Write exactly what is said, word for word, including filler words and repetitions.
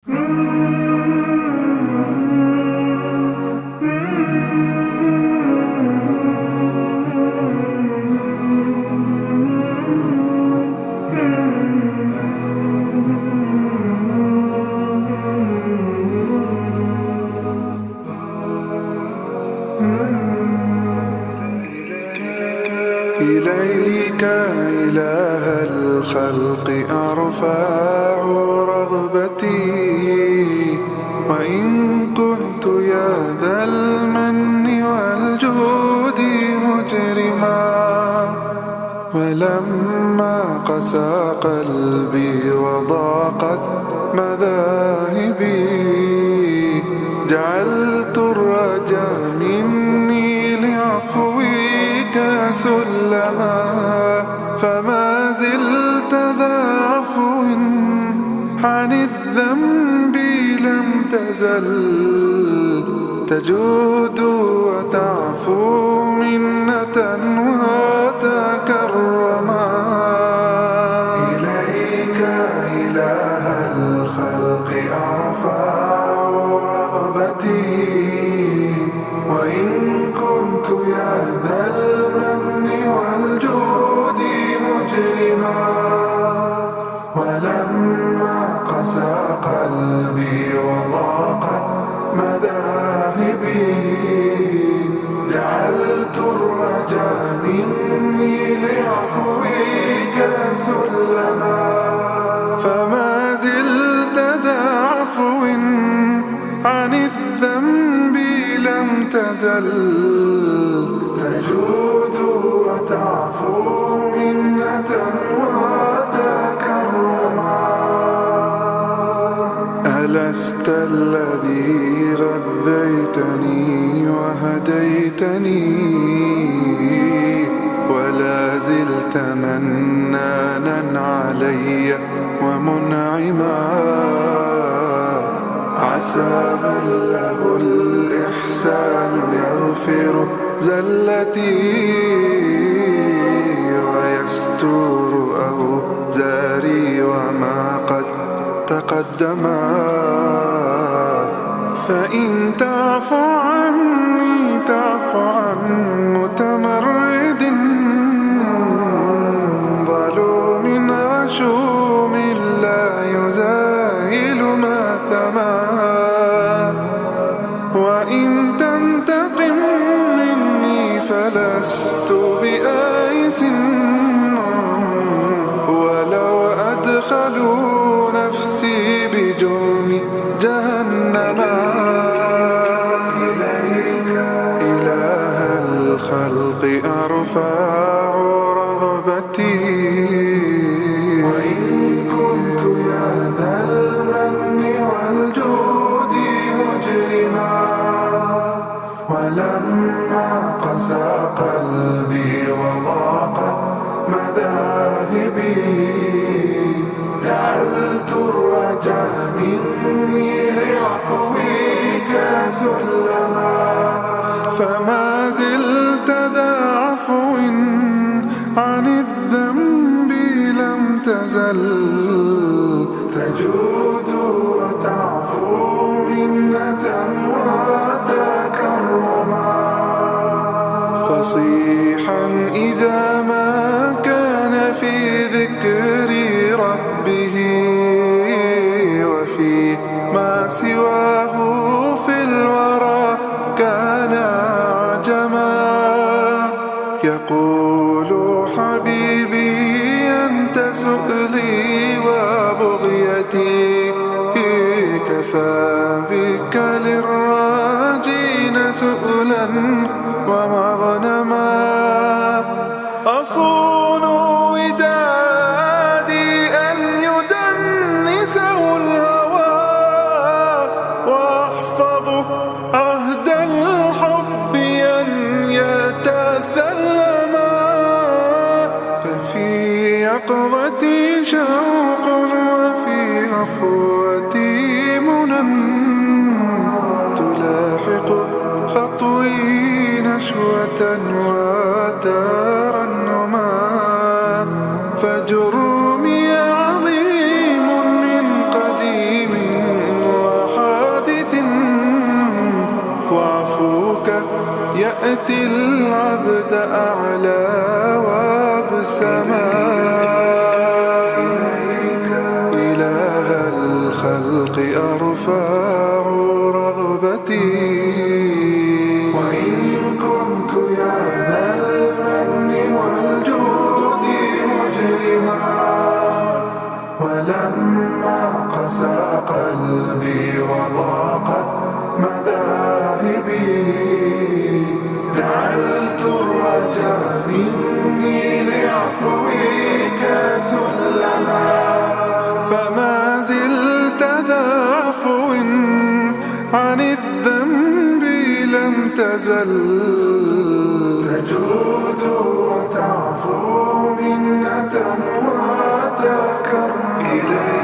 إليك إله الخلق أرفع رغبتي، وإن كنت يا ذا المن والجود مجرما، ولما قسى قلبي وضاقت مذاهبي، جعلت الرجاء مني لعفوك سلما، فما زلت ذا عفو عن الذنب لم تزل، تجود وتعفو منة وتكرما. إليك إله الخلق أرفع رغبتي، وإن كنت يا ذا المن والجود مجرما، ولما قسى قلبي وضاقت مذاهبي، جعلت الرجاء مني لعفوك سلما، فما زلت ذا عفو عن الذنب لم تزل، تجود وتعفو منة وتكرما. ألست الذي غذيتني وهديتني، ولا زلت منانا علي ومنعما، عسى من له الإحسان يغفر زلتي، ويستور أوزاري وما قد تقدما، فإن تعفو عني تعفو عن متمرد، ظلوم غشوم لا يزايل ماثما، وإن تنتقم مني فلست بآيس، ولو أدخلوا نفسي بجرم جهنما. إليك إله الخلق أرفع رغبتي، وإن كنت يا ذا المن والجود مجرما، ولما قسى قلبي وضاقت مذاهبي، جعلت الرجاء مني لعفوك سلما، فما زلت ذا عفو عن الذنب لم تزل، تجود وتعفو منة وتكرما. فصيحا إذا ما كان في ذكر ربه، وفي ما سواه في الورى كان عجما، يقول حبيبي أنت سؤلي وبغيتي، كفى بك للراجين سؤلا ومغنما، أصون ودادي أن يدنسه الهوى، وأحفظ عهد الحب أن يتثلما، ففي يقظتي شوق وفي غفوتي منى، تلاحق خطوي نشوة وترنما، فجرمي عظيم من قديم لما قسى قلبي وضاقت مذاهبي جعلت الرجاء مني لعفوك سلما، فما زلت ذا عفو عن الذنب لم تزل تجود وتعفو منة وتكرم إليك